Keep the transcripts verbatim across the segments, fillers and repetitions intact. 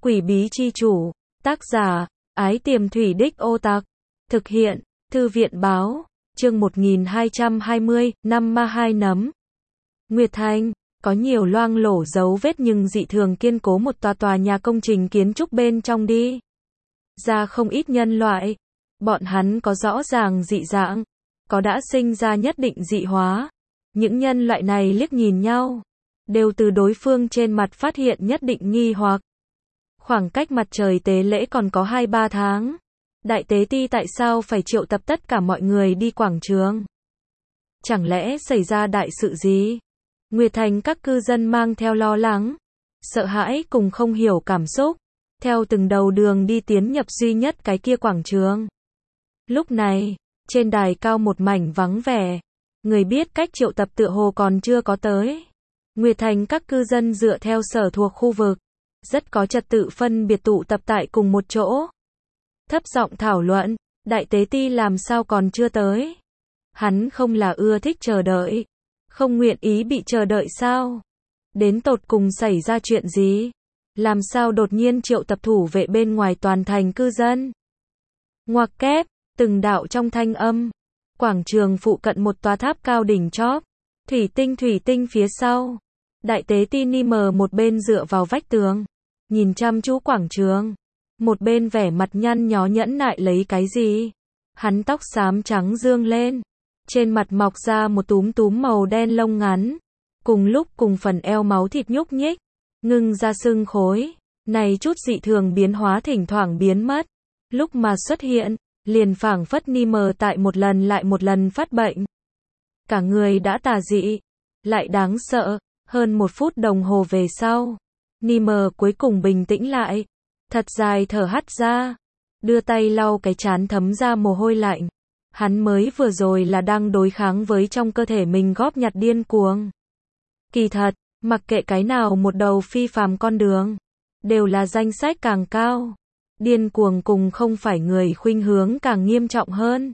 Quỷ bí chi chủ, tác giả, Ái Tiềm Thủy Đích Ô Tạc, thực hiện, Thư viện báo, chương một nghìn hai trăm hai mươi, năm ma hai nấm. Nguyệt Thành, có nhiều loang lổ dấu vết nhưng dị thường kiên cố một tòa tòa nhà công trình kiến trúc bên trong đi ra không ít nhân loại. Bọn hắn có rõ ràng dị dạng, có đã sinh ra nhất định dị hóa. Những nhân loại này liếc nhìn nhau, đều từ đối phương trên mặt phát hiện nhất định nghi hoặc. Khoảng cách mặt trời tế lễ còn có hai ba tháng. Đại tế ti tại sao phải triệu tập tất cả mọi người đi quảng trường? Chẳng lẽ xảy ra đại sự gì? Nguyệt Thành các cư dân mang theo lo lắng, sợ hãi cùng không hiểu cảm xúc, theo từng đầu đường đi tiến nhập duy nhất cái kia quảng trường. Lúc này, trên đài cao một mảnh vắng vẻ, người biết cách triệu tập tựa hồ còn chưa có tới. Nguyệt Thành các cư dân dựa theo sở thuộc khu vực, rất có trật tự phân biệt tụ tập tại cùng một chỗ. Thấp giọng thảo luận, đại tế ti làm sao còn chưa tới? Hắn không là ưa thích chờ đợi, không nguyện ý bị chờ đợi sao? Đến tột cùng xảy ra chuyện gì? Làm sao đột nhiên triệu tập thủ vệ bên ngoài toàn thành cư dân? Ngoặc kép, từng đạo trong thanh âm. Quảng trường phụ cận một tòa tháp cao đỉnh chóp, thủy tinh thủy tinh phía sau. Đại tế ti ni mờ một bên dựa vào vách tường, nhìn chăm chú quảng trường, một bên vẻ mặt nhăn nhó nhẫn nại lấy cái gì. Hắn tóc xám trắng dương lên, trên mặt mọc ra một túm túm màu đen lông ngắn, cùng lúc cùng phần eo máu thịt nhúc nhích, ngưng ra sưng khối. Này chút dị thường biến hóa thỉnh thoảng biến mất, lúc mà xuất hiện, liền phảng phất ni mờ tại một lần lại một lần phát bệnh. Cả người đã tà dị, lại đáng sợ. Hơn một phút đồng hồ về sau, ni mờ cuối cùng bình tĩnh lại, thật dài thở hắt ra, đưa tay lau cái trán thấm ra mồ hôi lạnh. Hắn mới vừa rồi là đang đối kháng với trong cơ thể mình góp nhặt điên cuồng. Kỳ thật, mặc kệ cái nào một đầu phi phàm con đường, đều là danh sách càng cao. Điên cuồng cùng không phải người khuynh hướng càng nghiêm trọng hơn.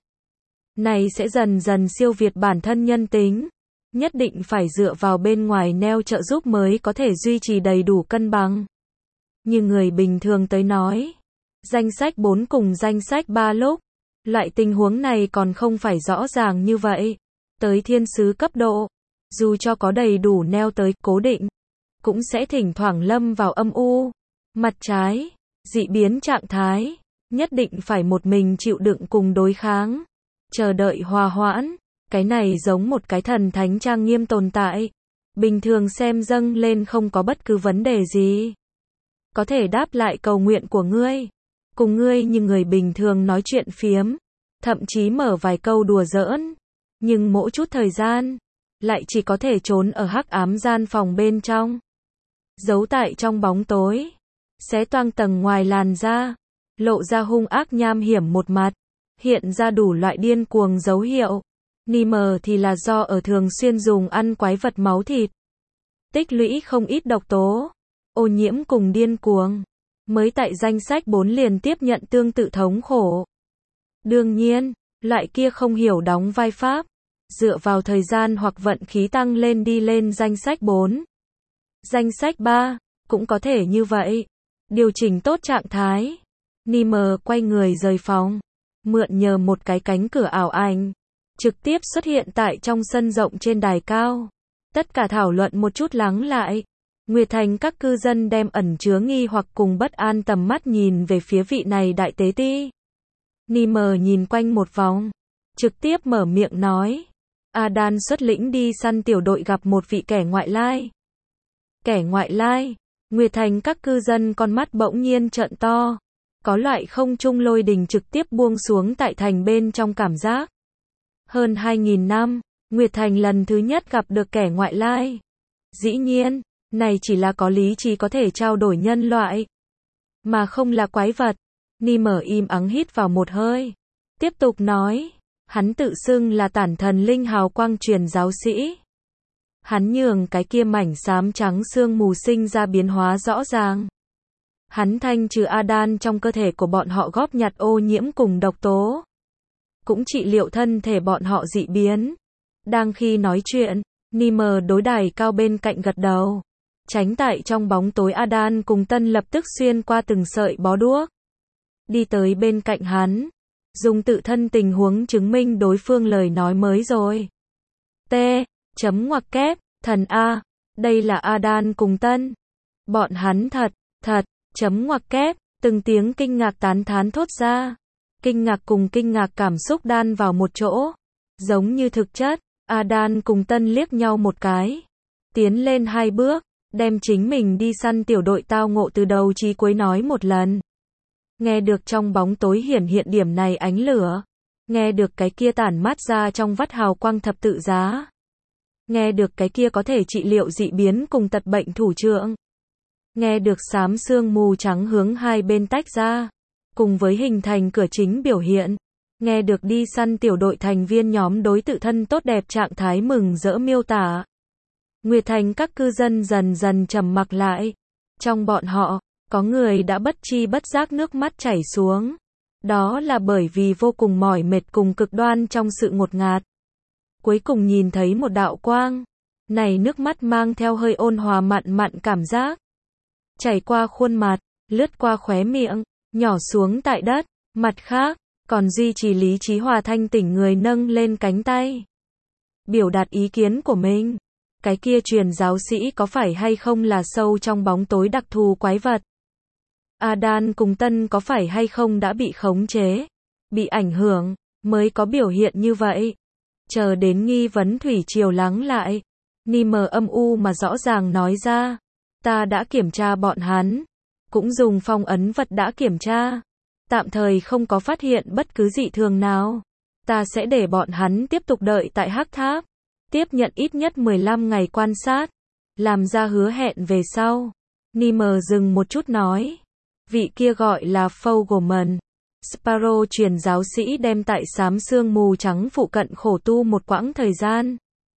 Này sẽ dần dần siêu việt bản thân nhân tính. Nhất định phải dựa vào bên ngoài neo trợ giúp mới có thể duy trì đầy đủ cân bằng. Như người bình thường tới nói, danh sách bốn cùng danh sách ba lúc, loại tình huống này còn không phải rõ ràng như vậy. Tới thiên sứ cấp độ, dù cho có đầy đủ neo tới cố định, cũng sẽ thỉnh thoảng lâm vào âm u, mặt trái, dị biến trạng thái, nhất định phải một mình chịu đựng cùng đối kháng, chờ đợi hòa hoãn. Cái này giống một cái thần thánh trang nghiêm tồn tại. Bình thường xem dâng lên không có bất cứ vấn đề gì. Có thể đáp lại cầu nguyện của ngươi. Cùng ngươi như người bình thường nói chuyện phiếm. Thậm chí mở vài câu đùa giỡn. Nhưng mỗi chút thời gian, lại chỉ có thể trốn ở hắc ám gian phòng bên trong. Giấu tại trong bóng tối. Xé toang tầng ngoài làn da. Lộ ra hung ác nham hiểm một mặt. Hiện ra đủ loại điên cuồng dấu hiệu. Ni mờ thì là do ở thường xuyên dùng ăn quái vật máu thịt, tích lũy không ít độc tố, ô nhiễm cùng điên cuồng, mới tại danh sách bốn liền tiếp nhận tương tự thống khổ. Đương nhiên, loại kia không hiểu đóng vai pháp, dựa vào thời gian hoặc vận khí tăng lên đi lên danh sách bốn. Danh sách ba, cũng có thể như vậy. Điều chỉnh tốt trạng thái. Ni mờ quay người rời phòng, mượn nhờ một cái cánh cửa ảo ảnh. Trực tiếp xuất hiện tại trong sân rộng trên đài cao. Tất cả thảo luận một chút lắng lại. Nguyệt Thành các cư dân đem ẩn chứa nghi hoặc cùng bất an tầm mắt nhìn về phía vị này đại tế ti. Ni mờ nhìn quanh một vòng, trực tiếp mở miệng nói. Adan xuất lĩnh đi săn tiểu đội gặp một vị kẻ ngoại lai. Kẻ ngoại lai? Nguyệt Thành các cư dân con mắt bỗng nhiên trợn to. Có loại không trung lôi đình trực tiếp buông xuống tại thành bên trong cảm giác. Hơn hai nghìn năm, Nguyệt Thành lần thứ nhất gặp được kẻ ngoại lai. Dĩ nhiên, này chỉ là có lý trí có thể trao đổi nhân loại, mà không là quái vật. Ni mở im ắng hít vào một hơi. Tiếp tục nói, hắn tự xưng là tản thần linh hào quang truyền giáo sĩ. Hắn nhường cái kia mảnh xám trắng sương mù sinh ra biến hóa rõ ràng. Hắn thanh trừ Adan trong cơ thể của bọn họ góp nhặt ô nhiễm cùng độc tố. Cũng trị liệu thân thể bọn họ dị biến. Đang khi nói chuyện, Ni mờ đối đài cao bên cạnh gật đầu. Tránh tại trong bóng tối Adan cùng Tân lập tức xuyên qua từng sợi bó đuốc. Đi tới bên cạnh hắn. Dùng tự thân tình huống chứng minh đối phương lời nói mới rồi. T. Chấm ngoặc kép. Thần A. Đây là Adan cùng Tân. Bọn hắn thật, thật, chấm ngoặc kép. Từng tiếng kinh ngạc tán thán thốt ra. Kinh ngạc cùng kinh ngạc cảm xúc đan vào một chỗ. Giống như thực chất, Adan cùng Tân liếc nhau một cái. Tiến lên hai bước, đem chính mình đi săn tiểu đội tao ngộ từ đầu chí cuối nói một lần. Nghe được trong bóng tối hiển hiện điểm này ánh lửa. Nghe được cái kia tản mát ra trong vắt hào quang thập tự giá. Nghe được cái kia có thể trị liệu dị biến cùng tật bệnh thủ trượng. Nghe được xám sương mù trắng hướng hai bên tách ra. Cùng với hình thành cửa chính biểu hiện. Nghe được đi săn tiểu đội thành viên nhóm đối tự thân tốt đẹp trạng thái mừng rỡ miêu tả. Nguyệt Thành các cư dân dần dần trầm mặc lại. Trong bọn họ, có người đã bất chi bất giác nước mắt chảy xuống. Đó là bởi vì vô cùng mỏi mệt cùng cực đoan trong sự ngột ngạt. Cuối cùng nhìn thấy một đạo quang. Này nước mắt mang theo hơi ôn hòa mặn mặn cảm giác. Chảy qua khuôn mặt, lướt qua khóe miệng, nhỏ xuống tại đất. Mặt khác, còn duy trì lý trí hòa thanh tỉnh người nâng lên cánh tay. Biểu đạt ý kiến của mình. Cái kia truyền giáo sĩ có phải hay không là sâu trong bóng tối đặc thù quái vật? Adan cùng Tân có phải hay không đã bị khống chế, bị ảnh hưởng, mới có biểu hiện như vậy? Chờ đến nghi vấn thủy triều lắng lại. Ni mờ âm u mà rõ ràng nói ra. Ta đã kiểm tra bọn hắn. Cũng dùng phong ấn vật đã kiểm tra. Tạm thời không có phát hiện bất cứ dị thường nào. Ta sẽ để bọn hắn tiếp tục đợi tại Hắc Tháp. Tiếp nhận ít nhất mười lăm ngày quan sát. Làm ra hứa hẹn về sau. Ni mờ dừng một chút nói. Vị kia gọi là Fogelman. Sparrow truyền giáo sĩ đem tại xám sương mù trắng phụ cận khổ tu một quãng thời gian.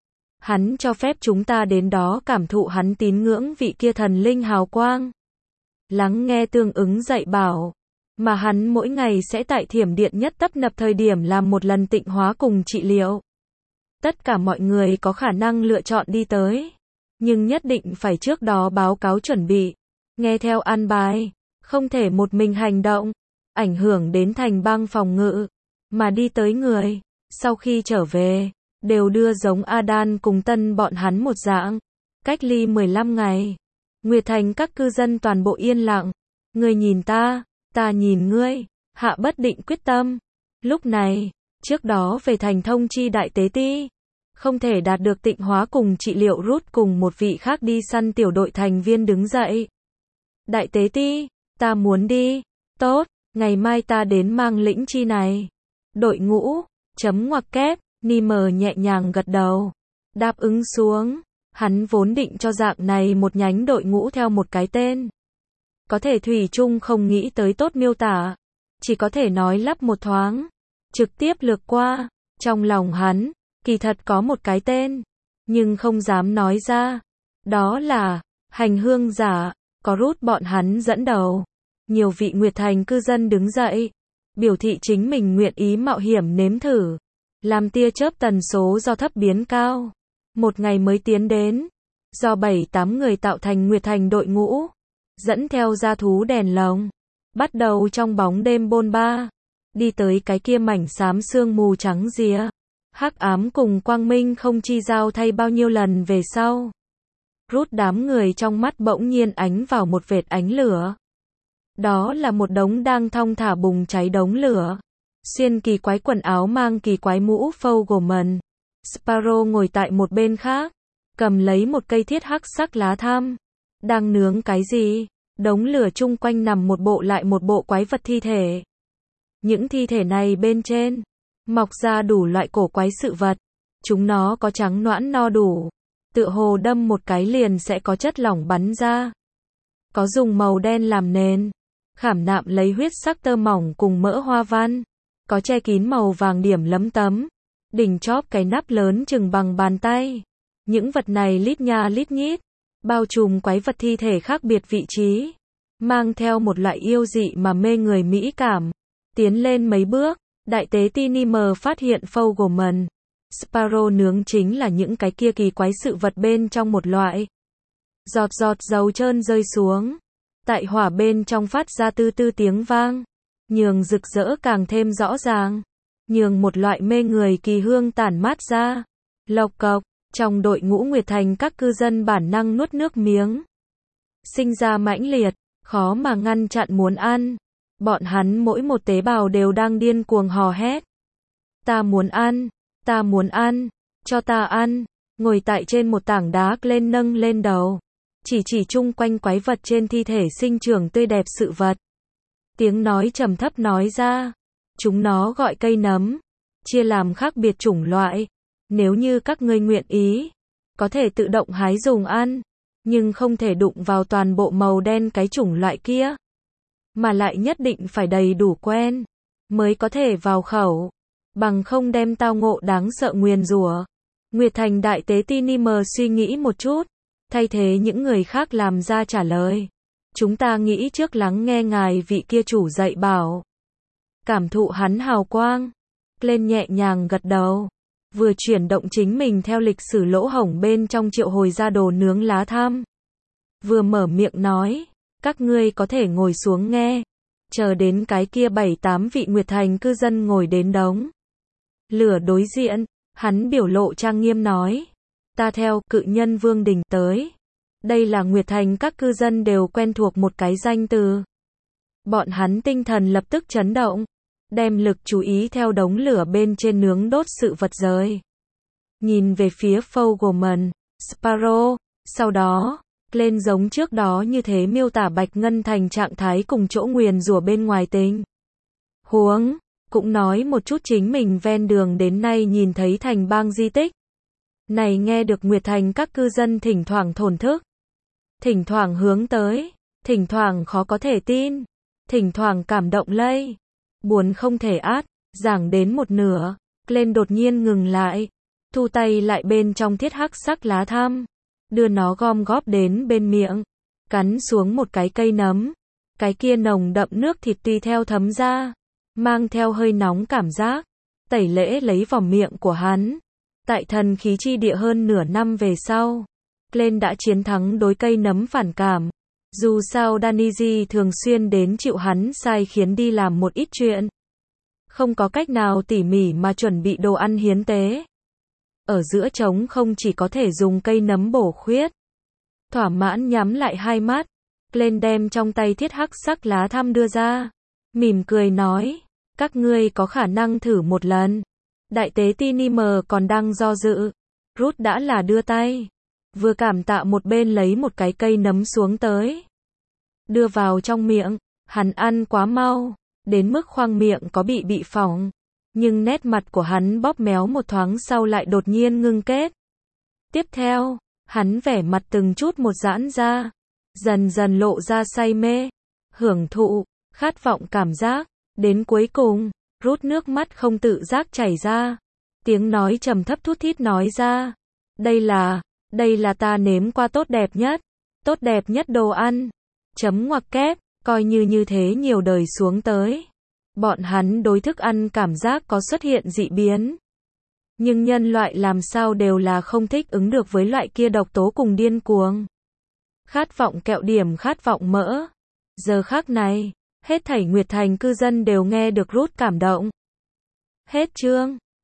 Hắn cho phép chúng ta đến đó cảm thụ hắn tín ngưỡng vị kia thần linh hào quang. Lắng nghe tương ứng dạy bảo. Mà hắn mỗi ngày sẽ tại thiểm điện nhất tấp nập thời điểm làm một lần tịnh hóa cùng trị liệu. Tất cả mọi người có khả năng lựa chọn đi tới. Nhưng nhất định phải trước đó báo cáo chuẩn bị. Nghe theo an bài. Không thể một mình hành động. Ảnh hưởng đến thành bang phòng ngự. Mà đi tới người. Sau khi trở về. Đều đưa giống Adan cùng Tân bọn hắn một dạng. Cách ly mười lăm ngày. Nguyệt Thành các cư dân toàn bộ yên lặng. Ngươi nhìn ta. Ta nhìn ngươi. Hạ bất định quyết tâm. Lúc này. Trước đó về thành thông chi đại tế ti. Không thể đạt được tịnh hóa cùng trị liệu rút cùng một vị khác đi săn tiểu đội thành viên đứng dậy. Đại tế ti. Ta muốn đi. Tốt. Ngày mai ta đến mang lĩnh chi này. Đội ngũ. Chấm ngoặc kép. Ni mờ nhẹ nhàng gật đầu. Đáp ứng xuống. Hắn vốn định cho dạng này một nhánh đội ngũ theo một cái tên. Có thể thủy chung không nghĩ tới tốt miêu tả. Chỉ có thể nói lắp một thoáng. Trực tiếp lược qua. Trong lòng hắn. Kỳ thật có một cái tên. Nhưng không dám nói ra. Đó là. Hành hương giả. Có rút bọn hắn dẫn đầu. Nhiều vị Nguyệt Thành cư dân đứng dậy. Biểu thị chính mình nguyện ý mạo hiểm nếm thử. Làm tia chớp tần số do thấp biến cao. Một ngày mới tiến đến. Do bảy tám người tạo thành Nguyệt Thành đội ngũ. Dẫn theo gia thú đèn lồng. Bắt đầu trong bóng đêm bôn ba. Đi tới cái kia mảnh xám sương mù trắng rìa. Hắc ám cùng quang minh không chi giao thay bao nhiêu lần về sau. Rút đám người trong mắt bỗng nhiên ánh vào một vệt ánh lửa. Đó là một đống đang thong thả bùng cháy đống lửa. Xuyên kỳ quái quần áo mang kỳ quái mũ Fogelman. Sparrow ngồi tại một bên khác. Cầm lấy một cây thiết hắc sắc lá tham. Đang nướng cái gì? Đống lửa chung quanh nằm một bộ lại một bộ quái vật thi thể. Những thi thể này bên trên. Mọc ra đủ loại cổ quái sự vật. Chúng nó có trắng nõn no đủ. Tựa hồ đâm một cái liền sẽ có chất lỏng bắn ra. Có dùng màu đen làm nền. Khảm nạm lấy huyết sắc tơ mỏng cùng mỡ hoa văn. Có che kín màu vàng điểm lấm tấm. Đỉnh chóp cái nắp lớn chừng bằng bàn tay. Những vật này lít nha lít nhít. Bao trùm quái vật thi thể khác biệt vị trí. Mang theo một loại yêu dị mà mê người mỹ cảm. Tiến lên mấy bước. Đại tế Tinimer phát hiện Fogelman. Sparrow nướng chính là những cái kia kỳ quái sự vật bên trong một loại. Giọt giọt dầu trơn rơi xuống. Tại hỏa bên trong phát ra tư tư tiếng vang. Nhường rực rỡ càng thêm rõ ràng. Nhường một loại mê người kỳ hương tản mát ra. Lộc cộc, trong đội ngũ Nguyệt Thành các cư dân bản năng nuốt nước miếng. Sinh ra mãnh liệt, khó mà ngăn chặn muốn ăn. Bọn hắn mỗi một tế bào đều đang điên cuồng hò hét. Ta muốn ăn, ta muốn ăn, cho ta ăn. Ngồi tại trên một tảng đá lên nâng lên đầu. Chỉ chỉ chung quanh quái vật trên thi thể sinh trưởng tươi đẹp sự vật. Tiếng nói trầm thấp nói ra. Chúng nó gọi cây nấm. Chia làm khác biệt chủng loại. Nếu như các ngươi nguyện ý, có thể tự động hái dùng ăn. Nhưng không thể đụng vào toàn bộ màu đen cái chủng loại kia. Mà lại nhất định phải đầy đủ quen. Mới có thể vào khẩu. Bằng không đem tao ngộ đáng sợ nguyền rủa. Nguyệt Thành đại tế Tinimer suy nghĩ một chút. Thay thế những người khác làm ra trả lời. Chúng ta nghĩ trước lắng nghe ngài vị kia chủ dạy bảo. Cảm thụ hắn hào quang. Lên nhẹ nhàng gật đầu. Vừa chuyển động chính mình theo lịch sử lỗ hổng bên trong triệu hồi ra đồ nướng lá tham. Vừa mở miệng nói. Các ngươi có thể ngồi xuống nghe. Chờ đến cái kia bảy tám vị Nguyệt Thành cư dân ngồi đến đống lửa đối diện. Hắn biểu lộ trang nghiêm nói. Ta theo cự nhân Vương Đình tới. Đây là Nguyệt Thành các cư dân đều quen thuộc một cái danh từ. Bọn hắn tinh thần lập tức chấn động. Đem lực chú ý theo đống lửa bên trên nướng đốt sự vật rời. Nhìn về phía Fogelman, Sparrow. Sau đó, lên giống trước đó như thế miêu tả Bạch Ngân Thành trạng thái cùng chỗ nguyền rủa bên ngoài tình huống. Cũng nói một chút chính mình ven đường đến nay nhìn thấy thành bang di tích. Này nghe được Nguyệt Thành các cư dân thỉnh thoảng thổn thức. Thỉnh thoảng hướng tới. Thỉnh thoảng khó có thể tin. Thỉnh thoảng cảm động lây. Buồn không thể át. Giảng đến một nửa. Lên đột nhiên ngừng lại. Thu tay lại bên trong thiết hắc sắc lá tham. Đưa nó gom góp đến bên miệng. Cắn xuống một cái cây nấm. Cái kia nồng đậm nước thịt tùy theo thấm ra. Mang theo hơi nóng cảm giác. Tẩy lễ lấy vào miệng của hắn. Tại thần khí chi địa hơn nửa năm về sau. Glenn đã chiến thắng đối cây nấm phản cảm. Dù sao Daniji thường xuyên đến chịu hắn sai khiến đi làm một ít chuyện. Không có cách nào tỉ mỉ mà chuẩn bị đồ ăn hiến tế. Ở giữa trống không chỉ có thể dùng cây nấm bổ khuyết. Thỏa mãn nhắm lại hai mắt. Glenn đem trong tay thiết hắc sắc lá thăm đưa ra. Mỉm cười nói. Các ngươi có khả năng thử một lần. Đại tế Tinimer còn đang do dự. Ruth đã là đưa tay. Vừa cảm tạ một bên lấy một cái cây nấm xuống tới. Đưa vào trong miệng. Hắn ăn quá mau. Đến mức khoang miệng có bị bị phỏng. Nhưng nét mặt của hắn bóp méo một thoáng sau lại đột nhiên ngưng kết. Tiếp theo, hắn vẻ mặt từng chút một giãn ra. Dần dần lộ ra say mê. Hưởng thụ. Khát vọng cảm giác. Đến cuối cùng, Ruth nước mắt không tự giác chảy ra. Tiếng nói trầm thấp thút thít nói ra. Đây là, đây là ta nếm qua tốt đẹp nhất. Tốt đẹp nhất đồ ăn. Chấm ngoặc kép, coi như như thế nhiều đời xuống tới. Bọn hắn đối thức ăn cảm giác có xuất hiện dị biến. Nhưng nhân loại làm sao đều là không thích ứng được với loại kia độc tố cùng điên cuồng. Khát vọng kẹo điểm khát vọng mỡ. Giờ khắc này, hết thảy Nguyệt Thành cư dân đều nghe được Ruth cảm động. Hết chương.